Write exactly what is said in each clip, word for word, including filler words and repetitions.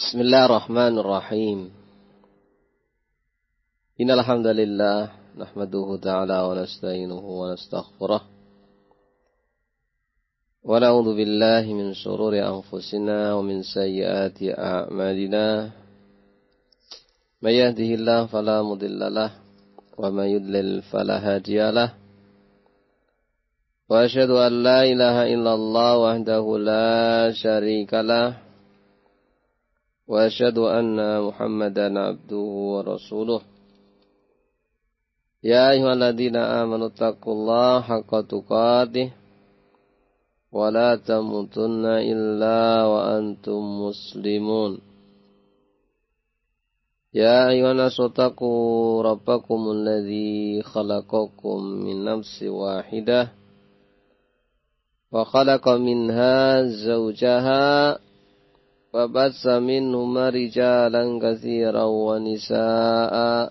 Bismillahirrahmanirrahim. Innal hamdalillah nahmaduhu ta'ala wa nasta'inuhu wa nastaghfiruh. Wa na'udzu billahi min shururi anfusina wa min sayyiati a'malina. May yahdihillahu fala mudilla lahu wa may yudlil fala hadiyalah. Wa asyhadu an la ilaha illallah wahdahu la syarika lah. Wa asyhadu anna Muhammadan abduhu wa rasuluh. Ya ayyuhalladzina amanu taqullaha haqqa tuqatih wa la tamutunna illa wa antum muslimun. Ya ayyuhan nasu taqu rabbakumul ladzi khalaqakum min nafsin wahidah wa khalaqa minha zawjaha wa bassa minhuma rijalan katsiran wa nisaa'a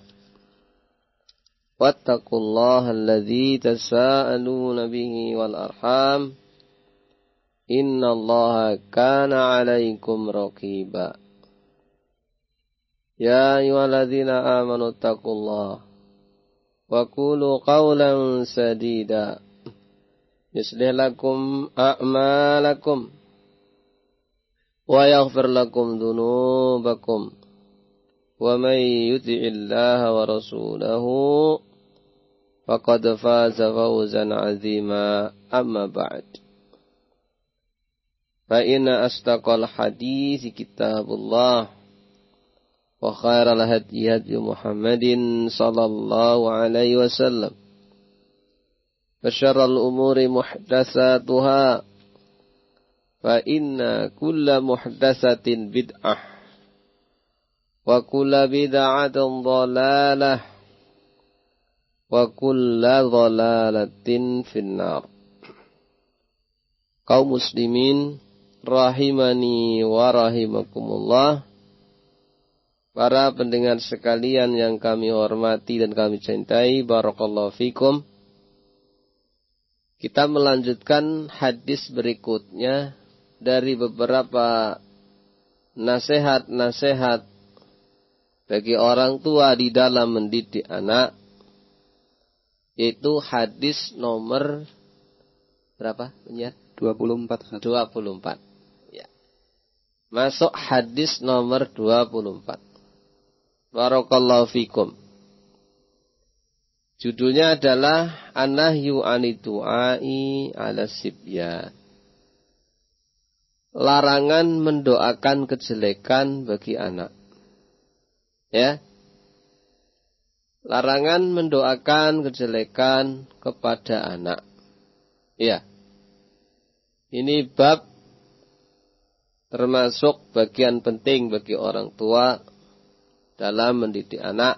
wattaqullaha alladzi tasaaluna bihi wal arham innallaha kana 'alaikum raqiba. Ya ayyuhalladzina amanu taqullaha wa qulu qawlan sadida yuslih lakum a'malakum wa yaghfir lakum dhunubakum wa may yuti'illaha wa rasulahu faqad faza fawzan 'azima. Amma ba'd. Fa inna asdaqal hadits kitabullah wa khairal hadyi hadyi Muhammadin sallallahu alaihi wasallam wa syarral umuri muhdatsatuha fa inna kulla muhdatsatin bid'ah wa kulla bid'atin dhalalah wa kulla dhalalatin finnar. Kaum muslimin rahimani wa rahimakumullah, para pendengar sekalian yang kami hormati dan kami cintai, barakallahu fikum. Kita melanjutkan hadis berikutnya dari beberapa nasihat-nasihat bagi orang tua di dalam mendidik anak, yaitu hadis nomor berapa? Benar? dua puluh empat. dua puluh empat. Ya. Masuk hadis nomor dua puluh empat. Barakallahu fikum. Judulnya adalah An-nahyu 'anid du'ai 'ala sibyan. Larangan mendoakan kejelekan bagi anak. Ya. Larangan mendoakan kejelekan kepada anak. Ya. Ini bab termasuk bagian penting bagi orang tua dalam mendidik anak.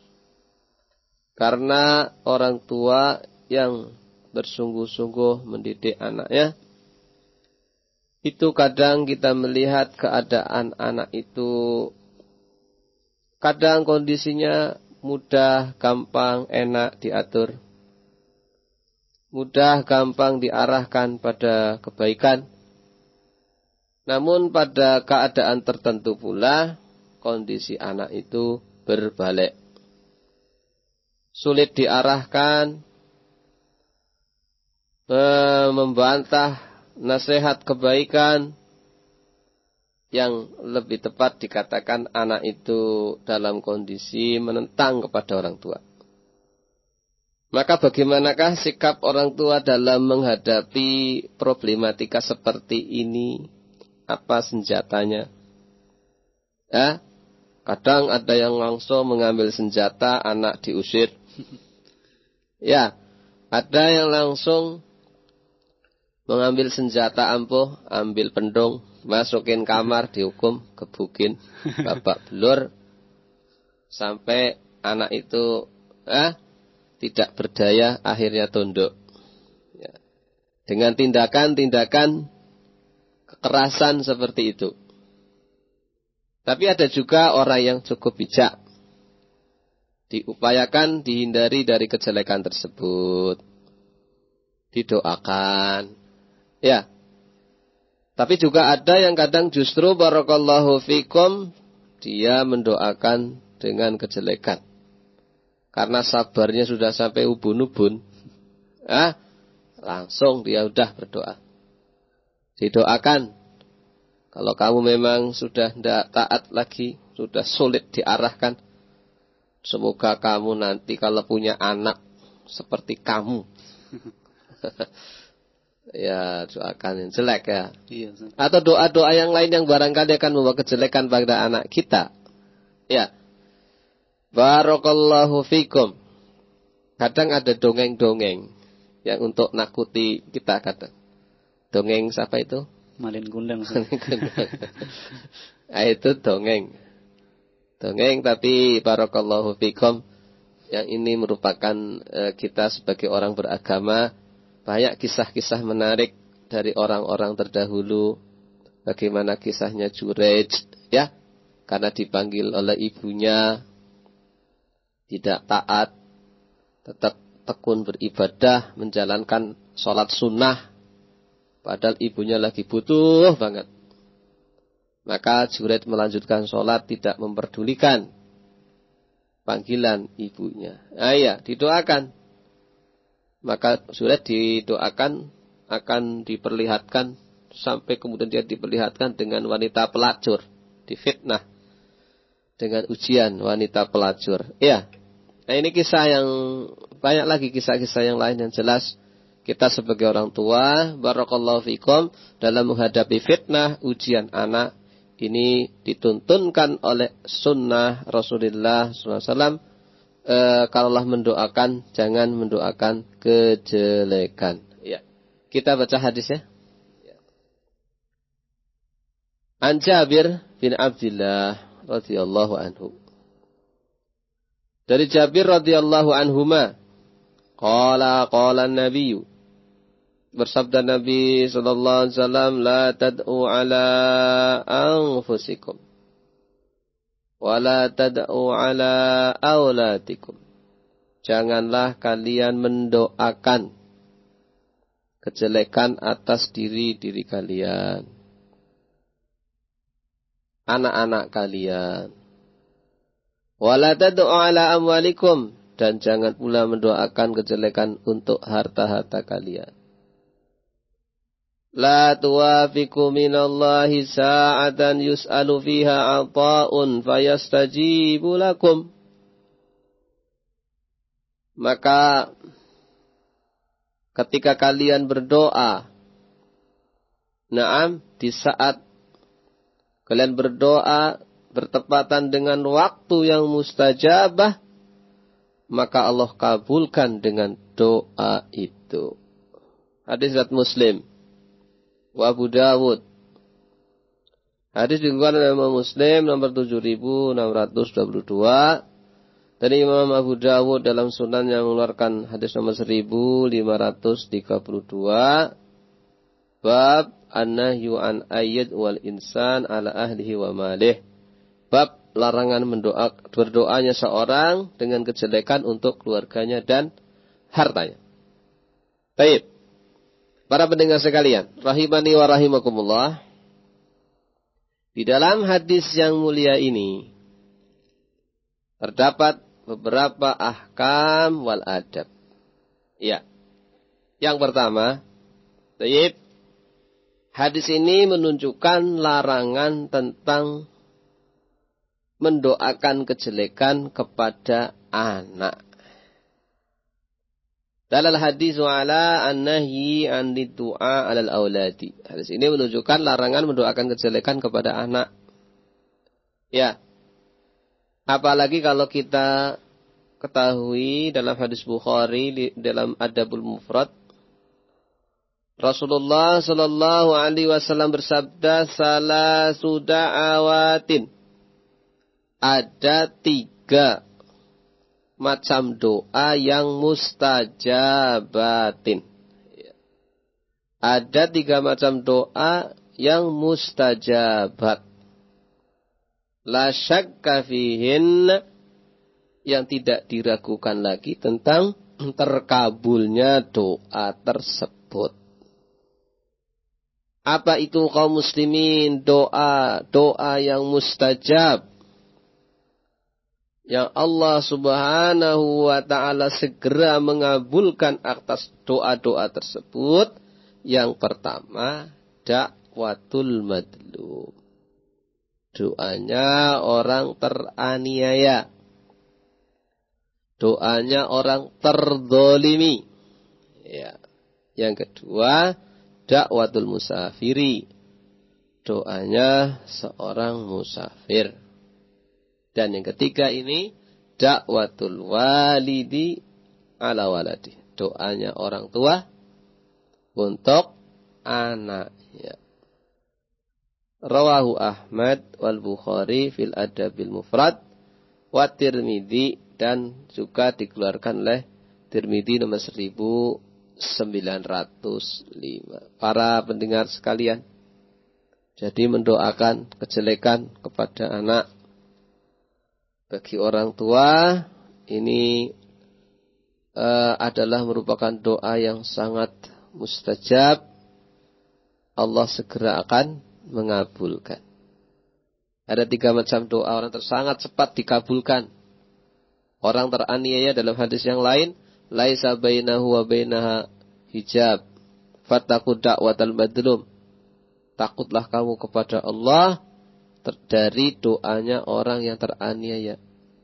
Karena orang tua yang bersungguh-sungguh mendidik anaknya, itu kadang kita melihat keadaan anak itu kadang kondisinya mudah, gampang, enak diatur. Mudah, gampang diarahkan pada kebaikan. Namun pada keadaan tertentu pula kondisi anak itu berbalik. Sulit diarahkan, membantah nasihat kebaikan, yang lebih tepat dikatakan anak itu dalam kondisi menentang kepada orang tua. Maka bagaimanakah sikap orang tua dalam menghadapi problematika seperti ini? Apa senjatanya? Ya, kadang ada yang langsung mengambil senjata, anak diusir. Ya, ada yang langsung mengambil senjata ampuh, ambil pendung, masukin kamar, dihukum, gebukin, babak belur, sampai anak itu eh, tidak berdaya, akhirnya tunduk. Ya. Dengan tindakan-tindakan kekerasan seperti itu. Tapi ada juga orang yang cukup bijak. Diupayakan dihindari dari kejelekan tersebut. Didoakan. Ya. Tapi juga ada yang kadang justru barakallahu fikum dia mendoakan dengan kejelekan. Karena sabarnya sudah sampai ubun-ubun. Ah, langsung dia udah berdoa. Didoakan. Kalau kamu memang sudah tidak taat lagi, sudah sulit diarahkan. Semoga kamu nanti kalau punya anak seperti kamu. Ya, doakan yang jelek ya. Iya. Atau doa-doa yang lain yang barangkali akan membawa kejelekan pada anak kita. Ya. Barakallahu fikum. Kadang ada dongeng-dongeng yang untuk nakuti kita kadang. Dongeng siapa itu? Malin Kundang. Nah, itu dongeng. Dongeng tapi barakallahu fikum. Yang ini merupakan uh, kita sebagai orang beragama. Banyak kisah-kisah menarik dari orang-orang terdahulu. Bagaimana kisahnya Jurej, ya, karena dipanggil oleh ibunya, tidak taat, tetap tekun beribadah, menjalankan sholat sunnah, padahal ibunya lagi butuh banget. Maka Jurej melanjutkan sholat, tidak memperdulikan panggilan ibunya. Ah ya, didoakan. Maka surat didoakan akan diperlihatkan sampai kemudian dia diperlihatkan dengan wanita pelacur, difitnah dengan ujian wanita pelacur. Ya, nah ini kisah yang banyak lagi kisah-kisah yang lain yang jelas kita sebagai orang tua, barakallahu fikum, dalam menghadapi fitnah ujian anak ini dituntunkan oleh sunnah Rasulullah sallallahu alaihi wasallam. E, kalaulah mendoakan, jangan mendoakan kejelekan. Ya. Kita baca hadisnya. Ya. An Jabir bin Abdullah radhiyallahu anhu. Dari Jabir radhiyallahu anhuma, qala qala an-nabiy. Bersabda Nabi sallallahu alaihi wasallam, la tad'u ala anfusikum. Wala tad'u ala aulatikum. Janganlah kalian mendoakan kejelekan atas diri-diri kalian, anak-anak kalian. Wala tad'u ala amwalikum, dan jangan pula mendoakan kejelekan untuk harta-harta kalian. La tuwafiku minallahi sa'atan yus'alu fiha ata'un fayastajibu lakum. Maka ketika kalian berdoa, na'am, di saat kalian berdoa bertepatan dengan waktu yang mustajabah, maka Allah kabulkan dengan doa itu. Hadis riwayat Muslim wa Abu Dawud. Hadis dikeluarkan oleh Imam Muslim nomor tujuh ribu enam ratus dua puluh dua. Dan Imam Abu Dawud dalam sunan yang mengeluarkan hadis nomor seribu lima ratus tiga puluh dua. Bab an-nahyu an ayyad wal insan ala ahlihi wa malih. Bab larangan mendoa, berdoanya seorang dengan kejelekan untuk keluarganya dan hartanya. Baik. Para pendengar sekalian, rahimani wa rahimakumullah. Di dalam hadis yang mulia ini terdapat beberapa ahkam wal adab. Ya. Yang pertama, baik, hadis ini menunjukkan larangan tentang mendoakan kejelekan kepada anak. Dalal hadis ala an-nahyi an du'a 'alal auladi. Hadis ini menunjukkan larangan mendoakan kejelekan kepada anak. Ya. Apalagi kalau kita ketahui dalam hadis Bukhari dalam Adabul Mufrad, Rasulullah sallallahu alaihi wasallam bersabda, salasu da'awatin. Ada tiga macam doa yang mustajabatin. Ada tiga macam doa yang mustajabat. La syakka fihin, yang tidak diragukan lagi tentang terkabulnya doa tersebut. Apa itu kaum muslimin? Doa, doa yang mustajab. Yang Allah subhanahu wa ta'ala segera mengabulkan atas doa-doa tersebut. Yang pertama, dakwatul madlum. Doanya orang teraniaya. Doanya orang terdolimi. Ya. Yang kedua, dakwatul musafiri. Doanya seorang musafir. Dan yang ketiga ini, dakwatul walidi ala waladi. Doanya orang tua untuk anaknya. Rawahu Ahmad wal Bukhari fil Adabil Mufrad wa Tirmidzi, dan juga dikeluarkan oleh Tirmidzi nomor seribu sembilan ratus lima. Para pendengar sekalian, jadi mendoakan kejelekan kepada anak bagi orang tua ini uh, adalah merupakan doa yang sangat mustajab. Allah segera akan mengabulkan. Ada tiga macam doa orang sangat cepat dikabulkan. Orang teraniaya dalam hadis yang lain, laisa bainahu wa bainaha hijab, fattaqud da'watal madlum. Takutlah kamu kepada Allah dari doanya orang yang teraniaya.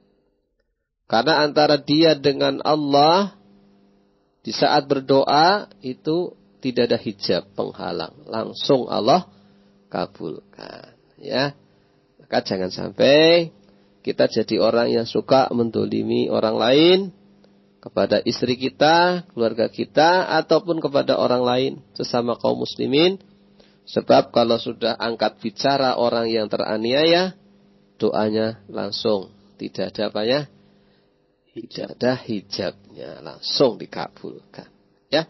Karena antara dia dengan Allah di saat berdoa itu tidak ada hijab penghalang, langsung Allah kabulkan. Ya, maka jangan sampai kita jadi orang yang suka mendolimi orang lain kepada istri kita, keluarga kita, ataupun kepada orang lain sesama kaum muslimin. Sebab kalau sudah angkat bicara orang yang teraniaya, doanya langsung tidak ada apanya, tidak ada hijabnya, langsung dikabulkan. Ya,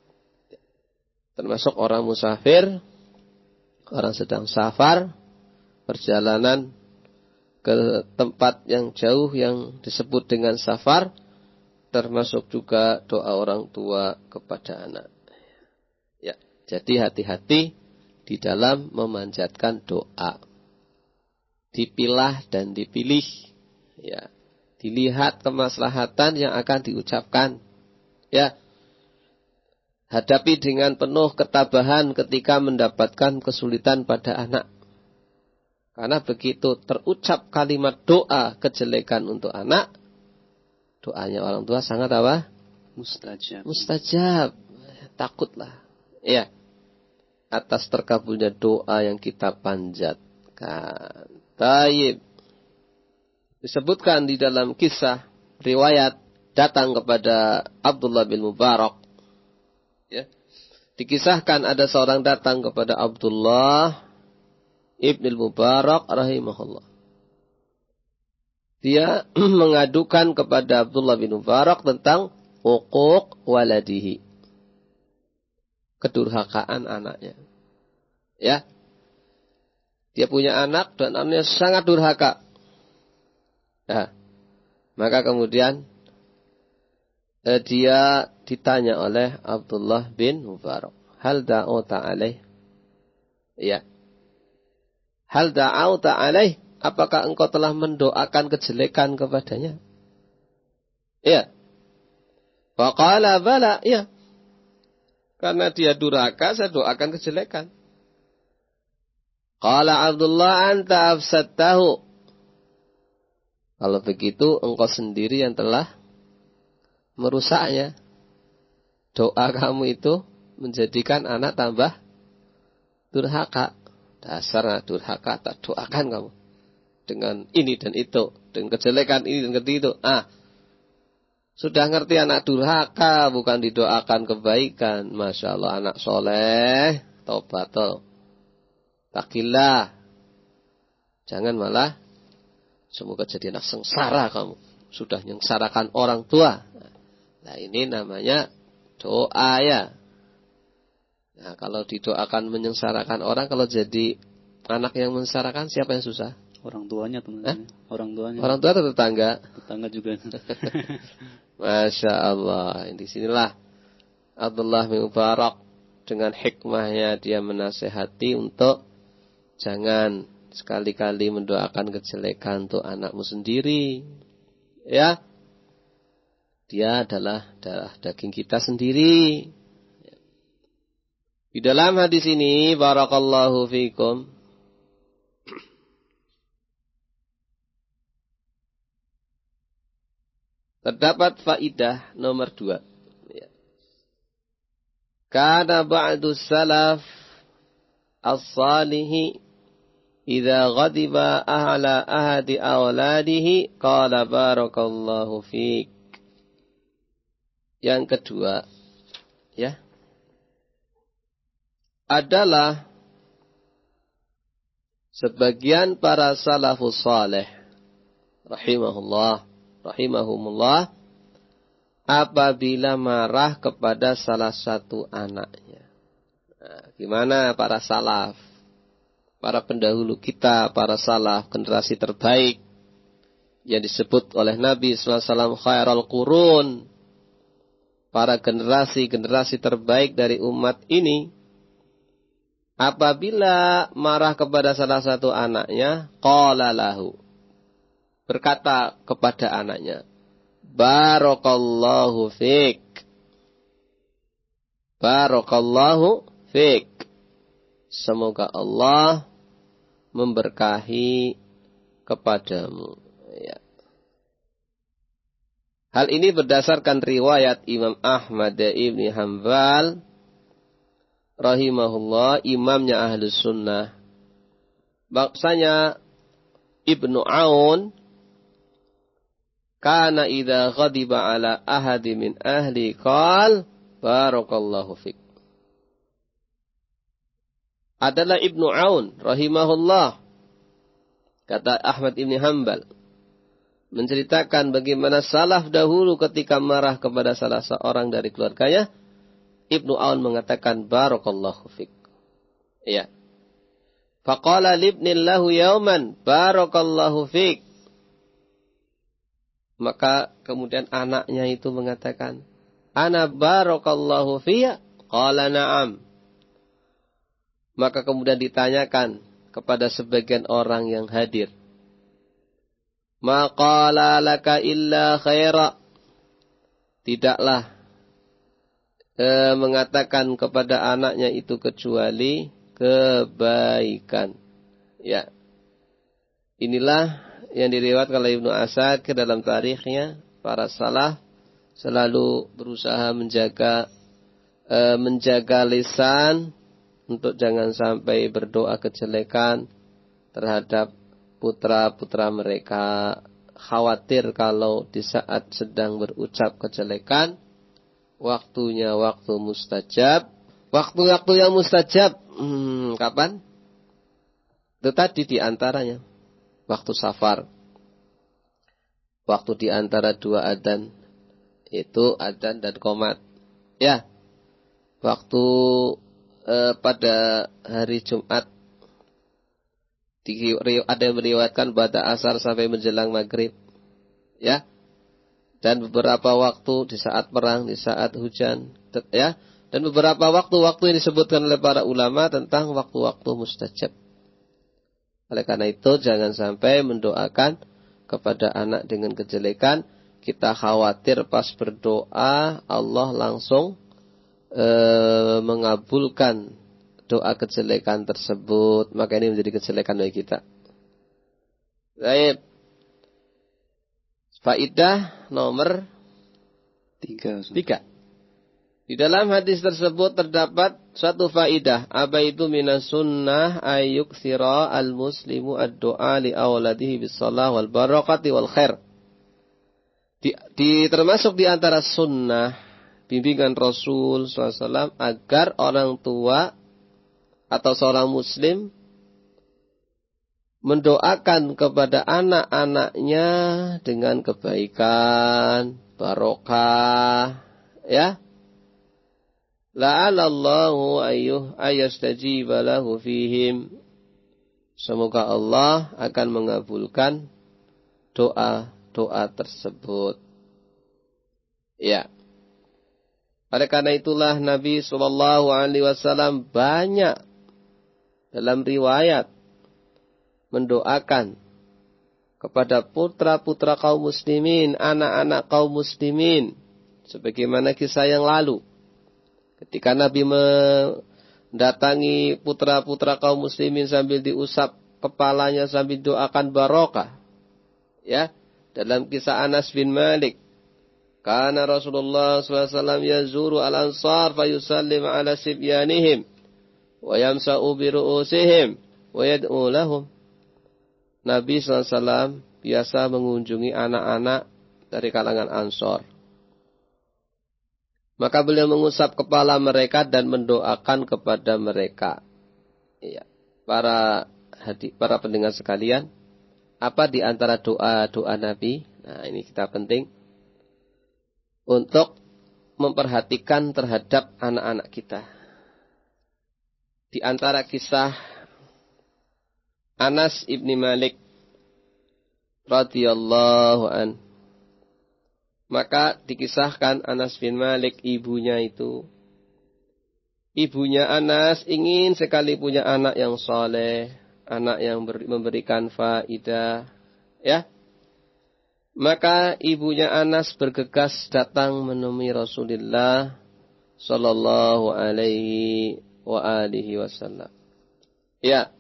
termasuk orang musafir, orang sedang safar, perjalanan ke tempat yang jauh yang disebut dengan safar, termasuk juga doa orang tua kepada anak. Ya, jadi hati-hati di dalam memanjatkan doa. Dipilah dan dipilih. Ya, dilihat kemaslahatan yang akan diucapkan. Ya, hadapi dengan penuh ketabahan ketika mendapatkan kesulitan pada anak. Karena begitu terucap kalimat doa kejelekan untuk anak, doanya orang tua sangat apa? Mustajab. Mustajab. Takutlah. Ya. Atas terkabulnya doa yang kita panjatkan. Taib. Disebutkan di dalam kisah riwayat datang kepada Abdullah bin Mubarak. Ya. Dikisahkan ada seorang datang kepada Abdullah Ibn Mubarak rahimahullah. Dia mengadukan kepada Abdullah bin Mubarak tentang uquq waladihi. Kedurhakaan anaknya. Ya. Dia punya anak dan anaknya sangat durhaka. Nah, maka kemudian eh, dia ditanya oleh Abdullah bin Mubarak, hal da'uta alaih? Ya. Hal da'uta alaih? Apakah engkau telah mendoakan kejelekan kepadanya? Ya. Faqala bala, ya. Karena dia durhaka, saya doakan kejelekan. Qala Abdullah anta afsadtahu. Kalau begitu engkau sendiri yang telah merusaknya. Doa kamu itu menjadikan anak tambah durhaka. Dasar durhaka, tak doakan kamu. Dengan ini dan itu. Dengan kejelekan ini dan itu. Ah, sudah ngerti anak durhaka, bukan didoakan kebaikan. Masya Allah, anak soleh, taubat, takillah. Jangan malah semoga jadi anak sengsara kamu. Sudah nyengsarakan orang tua. Nah, ini namanya doa ya. Nah, kalau didoakan menyengsarakan orang, kalau jadi anak yang menyengsarakan, siapa yang susah? Orang tuanya teman-teman. Orang tuanya. Orang tua atau tetangga? Tetangga juga. Masya Allah. Di sinilah Abdullah bin Mubarak dengan hikmahnya dia menasehati untuk jangan sekali-kali mendoakan kejelekan untuk anakmu sendiri. Ya. Dia adalah darah daging kita sendiri. Di dalam hadis ini, barakallahu fikum, terdapat faidah nomor dua. Kana ba'du salaf as-salihi idza ghadiba ahla ahadi awladihi qala barakallahu fik. Yang kedua, ya, adalah sebagian para salafus saleh rahimahullah rahimahumullah apabila marah kepada salah satu anaknya. Nah, gimana para salaf, para pendahulu kita, para salaf, generasi terbaik yang disebut oleh Nabi sallallahu alaihi wasallam khairul qurun, para generasi-generasi terbaik dari umat ini, apabila marah kepada salah satu anaknya, qala lahu, berkata kepada anaknya, barakallahu fik. Barakallahu fik. Semoga Allah memberkahi kepadamu. Ya. Hal ini berdasarkan riwayat Imam Ahmad ibn Hanbal rahimahullah, imamnya Ahlus Sunnah. Bahwasanya Ibnu Aun kana idza ghadiba ala ahadi min ahli qal barakallahu fik. Adalah Ibnu Aun rahimahullah, kata Ahmad ibn Hanbal, menceritakan bagaimana salaf dahulu ketika marah kepada salah seorang dari keluarganya, Ibnu Aun mengatakan barakallahu fik. Ya. Faqala libnillahu yauman barakallahu fik. Maka kemudian anaknya itu mengatakan, ana barakallahu fiyya, qala na'am. Maka kemudian ditanyakan kepada sebagian orang yang hadir, ma qala laka illa khaira. Tidaklah eh, mengatakan kepada anaknya itu kecuali kebaikan. Ya. Inilah yang diriwayatkan oleh Ibnu Asad ke dalam tarikhnya, para salaf selalu berusaha menjaga e, menjaga lisan untuk jangan sampai berdoa kejelekan terhadap putra-putra mereka. Khawatir kalau di saat sedang berucap kejelekan, waktunya waktu mustajab. Waktu-waktu yang mustajab, hmm, kapan? Itu tadi di antaranya waktu safar, waktu di antara dua adzan, itu adzan dan qomat. Ya, waktu eh, pada hari Jumat, di, ada yang meriwayatkan pada asar sampai menjelang maghrib. Ya, dan beberapa waktu di saat perang, di saat hujan. Ya, dan beberapa waktu-waktu yang disebutkan oleh para ulama tentang waktu-waktu mustajab. Oleh karena itu jangan sampai mendoakan kepada anak dengan kejelekan. Kita khawatir pas berdoa Allah langsung e, mengabulkan doa kejelekan tersebut. Maka ini menjadi kejelekan bagi kita. Baik. Faidah nomor tiga. tiga. Di dalam hadis tersebut terdapat suatu faidah. Apa itu minas sunnah ayyuk sira al-muslimu ad-do'a li awladihi bis-salah wal barakati wal khair. Di, di, termasuk di antara sunnah bimbingan Rasul shallallahu alaihi wasallam agar orang tua atau seorang muslim mendoakan kepada anak-anaknya dengan kebaikan, barokah, ya. La'alallahu ayyuh ayastajiba lahu fihim. Semoga Allah akan mengabulkan doa-doa tersebut. Ya. Oleh karena itulah Nabi Shallallahu Alaihi Wasallam banyak dalam riwayat mendoakan kepada putra-putra kaum muslimin, anak-anak kaum muslimin, sebagaimana kisah yang lalu. Ketika Nabi mendatangi putra-putra kaum muslimin sambil diusap kepalanya sambil doakan barokah. Ya, dalam kisah Anas bin Malik, kana Rasulullah sallallahu alaihi wasallam yazuru al-ansar fa yusallim ala sibyanihim wa yamsa'u bi ru'usihim wa yad'u lahum. Nabi sallallahu alaihi wasallam biasa mengunjungi anak-anak dari kalangan Ansor. Maka beliau mengusap kepala mereka dan mendoakan kepada mereka. Iya. Para hadi, para pendengar sekalian, apa di antara doa-doa Nabi? Nah, ini kita penting untuk memperhatikan terhadap anak-anak kita. Di antara kisah Anas ibni Malik radhiyallahu an. Maka dikisahkan Anas bin Malik, ibunya itu, ibunya Anas ingin sekali punya anak yang saleh, anak yang memberikan faidah, ya. Maka ibunya Anas bergegas datang menemui Rasulullah sallallahu alaihi wa alihi wasallam. Ya.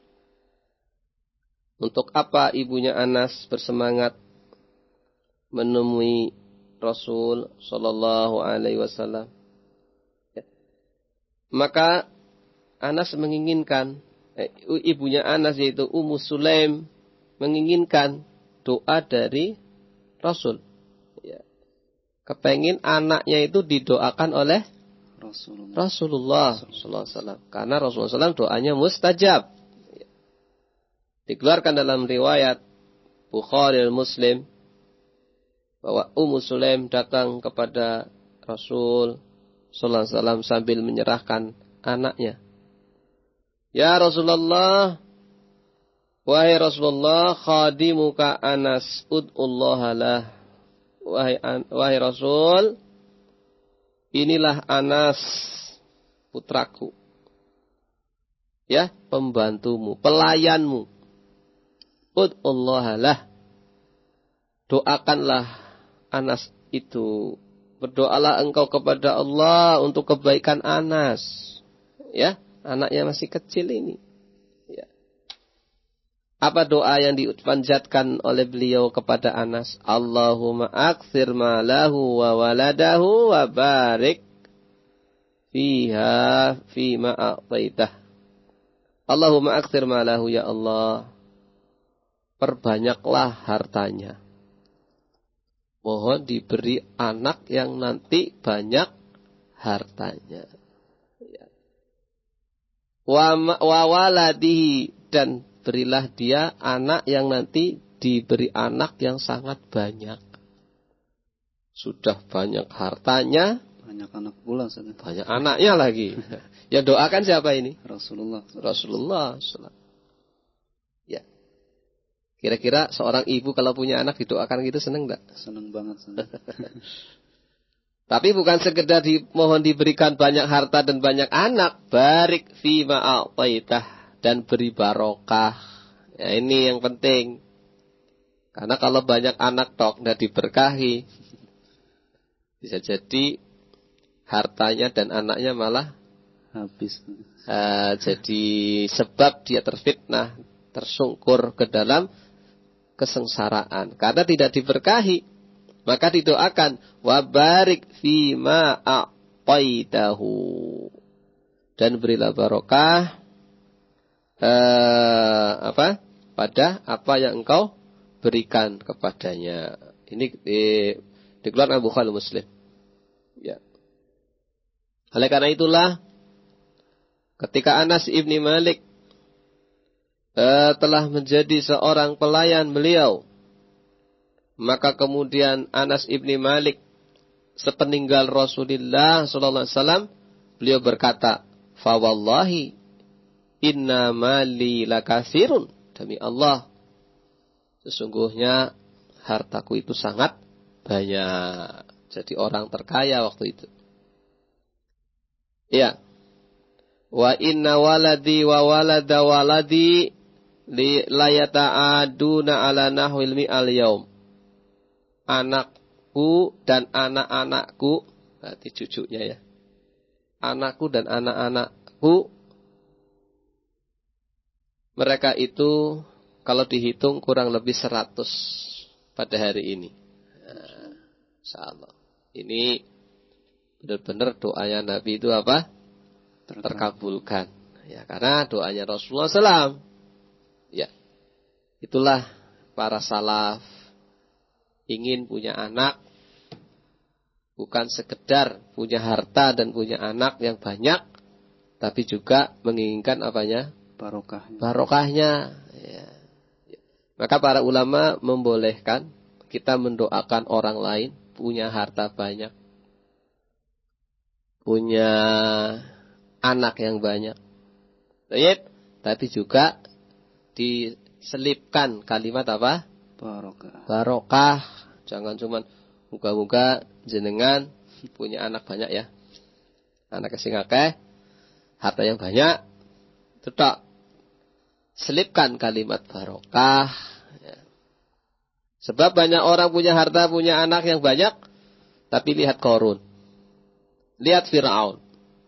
Untuk apa ibunya Anas bersemangat menemui Rasul sallallahu alaihi wasallam? Ya. Maka Anas menginginkan, eh, ibunya Anas yaitu Ummu Sulaim menginginkan doa dari Rasul. Ya. Kepengin anaknya itu didoakan oleh Rasulullah, Rasulullah sallallahu alaihi wasallam. Karena Rasulullah sallallahu alaihi wasallam doanya mustajab. Ya. Dikeluarkan dalam riwayat Bukhari dan Muslim bahwa Ummu Sulaim datang kepada Rasul sallallahu alaihi wasallam sambil menyerahkan anaknya. Ya Rasulullah, wahai Rasulullah, khadimuka Anas ud'ullaha lah. Wahai, wahai Rasul, inilah Anas putraku. Ya, pembantumu, pelayanmu. Ud'ullaha lah. Doakanlah Anas itu. Berdoalah engkau kepada Allah untuk kebaikan Anas. Ya, anaknya masih kecil ini. Ya. Apa doa yang dipanjatkan oleh beliau kepada Anas? Allahumma aktsir malahu wa waladahu wa barik fiha fima a'taitah. Allahumma aktsir malahu, ya Allah, perbanyaklah hartanya. Mohon diberi anak yang nanti banyak hartanya. Ya. Wa, wa waladihi, dan berilah dia anak yang nanti diberi anak yang sangat banyak. Sudah banyak hartanya, banyak anak pula, banyak anaknya lagi. Yang doakan siapa ini? Rasulullah. Rasulullah. Ya. Kira-kira seorang ibu kalau punya anak didoakan gitu seneng enggak? Seneng banget. Seneng. Tapi bukan sekedar dimohon diberikan banyak harta dan banyak anak. Barik fima a'taitah, dan beri barokah. Ya, ini yang penting. Karena kalau banyak anak tok tidak diberkahi, bisa jadi hartanya dan anaknya malah habis. Uh, jadi sebab dia terfitnah, tersungkur ke dalam kesengsaraan karena tidak diberkahi. Maka didoakan wa barik fima a'taitahu, dan berilah barokah eh, apa pada apa yang engkau berikan kepadanya. Ini di, dikeluarkan Bukhari Muslim. Ya. Oleh karena itulah ketika Anas ibni Malik Uh, telah menjadi seorang pelayan beliau, maka kemudian Anas ibni Malik sepeninggal Rasulullah sallallahu alaihi wasallam, beliau berkata, fa wallahi inna mali lakatsirun, demi Allah sesungguhnya hartaku itu sangat banyak. Jadi orang terkaya waktu itu. Ya. Wa inna waladi wa walada waladi li layata'aduna ala nahwil mi'al yaum. Anakku dan anak-anakku, berarti cucunya ya. Anakku dan anak-anakku, mereka itu kalau dihitung kurang lebih seratus pada hari ini. Nah, insyaallah. Ini benar-benar doanya Nabi itu apa? Terkabulkan. Ya, karena doanya Rasulullah shallallahu alaihi wasallam. Ya. Itulah para salaf ingin punya anak, bukan sekedar punya harta dan punya anak yang banyak, tapi juga menginginkan apanya? Barokahnya. Barokahnya. Ya. Maka para ulama membolehkan kita mendoakan orang lain punya harta banyak, punya anak yang banyak. Baik, tapi juga diselipkan kalimat apa? Barokah. Barokah. Jangan cuman muga-muga jenengan punya anak banyak ya. Anak sing akeh, harta yang banyak. Tetap selipkan kalimat barokah. Ya. Sebab banyak orang punya harta, punya anak yang banyak, tapi lihat Qarun. Lihat Fir'aun.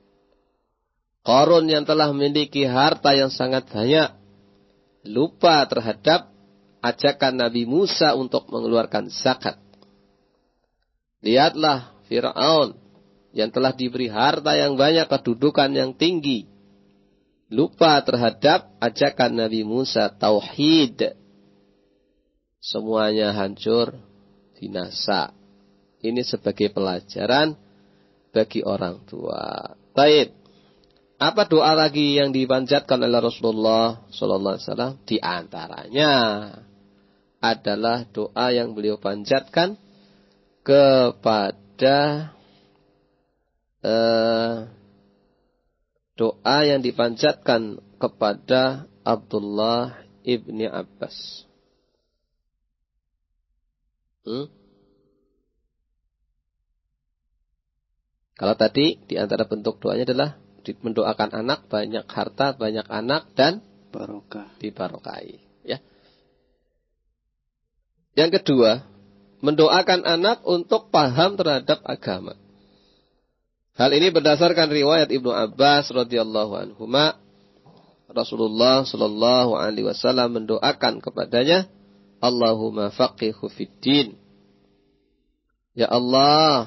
Qarun yang telah memiliki harta yang sangat banyak, lupa terhadap ajakan Nabi Musa untuk mengeluarkan zakat. Lihatlah Fir'aun yang telah diberi harta yang banyak, kedudukan yang tinggi, lupa terhadap ajakan Nabi Musa tauhid. Semuanya hancur, binasa. Ini sebagai pelajaran bagi orang tua. Baik. Apa doa lagi yang dipanjatkan oleh Rasulullah sallallahu alaihi wasallam? Di antaranya adalah doa yang beliau panjatkan kepada eh, doa yang dipanjatkan kepada Abdullah ibni Abbas. Hmm? Kalau tadi di antara bentuk doanya adalah mendoakan anak, banyak harta, banyak anak, dan barokah, dibarokai. Ya. Yang kedua, mendoakan anak untuk paham terhadap agama. Hal ini berdasarkan riwayat Ibnu Abbas radhiyallahu anhuma. Rasulullah sallallahu alaihi wasallam mendoakan kepadanya, Allahumma faqihhu fiddin. Ya Allah,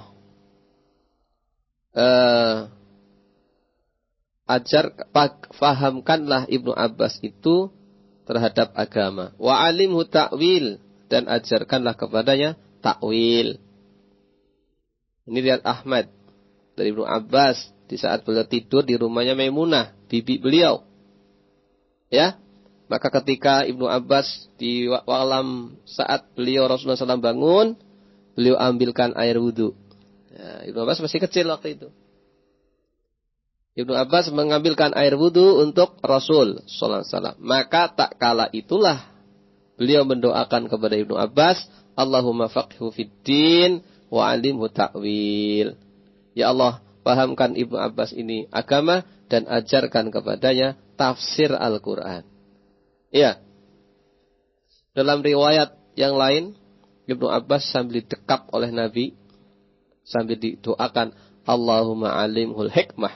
uh, ajar, fahamkanlah Ibnu Abbas itu terhadap agama. Wa alimhu ta'wil, dan ajarkanlah kepadanya ta'wil. Ini riwayat Ahmad dari Ibnu Abbas di saat beliau tidur di rumahnya Maimunah, bibi beliau. Ya, maka ketika Ibnu Abbas di malam saat beliau Rasulullah shallallahu alaihi wasallam bangun, beliau ambilkan air wudhu. Ya, Ibnu Abbas masih kecil waktu itu. Ibnu Abbas mengambilkan air wudhu untuk Rasul sallallahu alaihi wasallam. Maka tak kala itulah beliau mendoakan kepada Ibnu Abbas, Allahumma faqihhu fiddin wa alimhu ta'wil. Ya Allah, pahamkan Ibnu Abbas ini agama dan ajarkan kepadanya tafsir Al-Quran. Iya. Dalam riwayat yang lain, Ibnu Abbas sambil dekap oleh Nabi, sambil didoakan, Allahumma alimhul hikmah.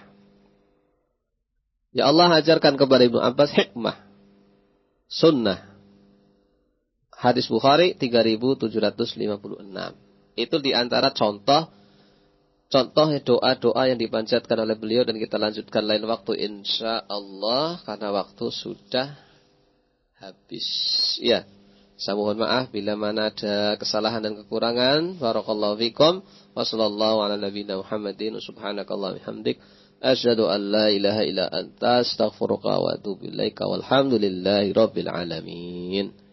Ya Allah, ajarkan kepada Ibnu Abbas hikmah, sunnah. Hadis Bukhari tiga ribu tujuh ratus lima puluh enam. Itu diantara contoh contoh doa-doa yang dipanjatkan oleh beliau, dan kita lanjutkan lain waktu insya Allah karena waktu sudah habis. Ya, saya mohon maaf bila mana ada kesalahan dan kekurangan. Barakallahu fikum. Wassallallahu ala nabiyina Muhammadin. Subhanakallah bihamdik. Asyhadu an la ilaha illa anta astaghfiruka wa atubu ilaika. Walhamdulillahi rabbil alamin.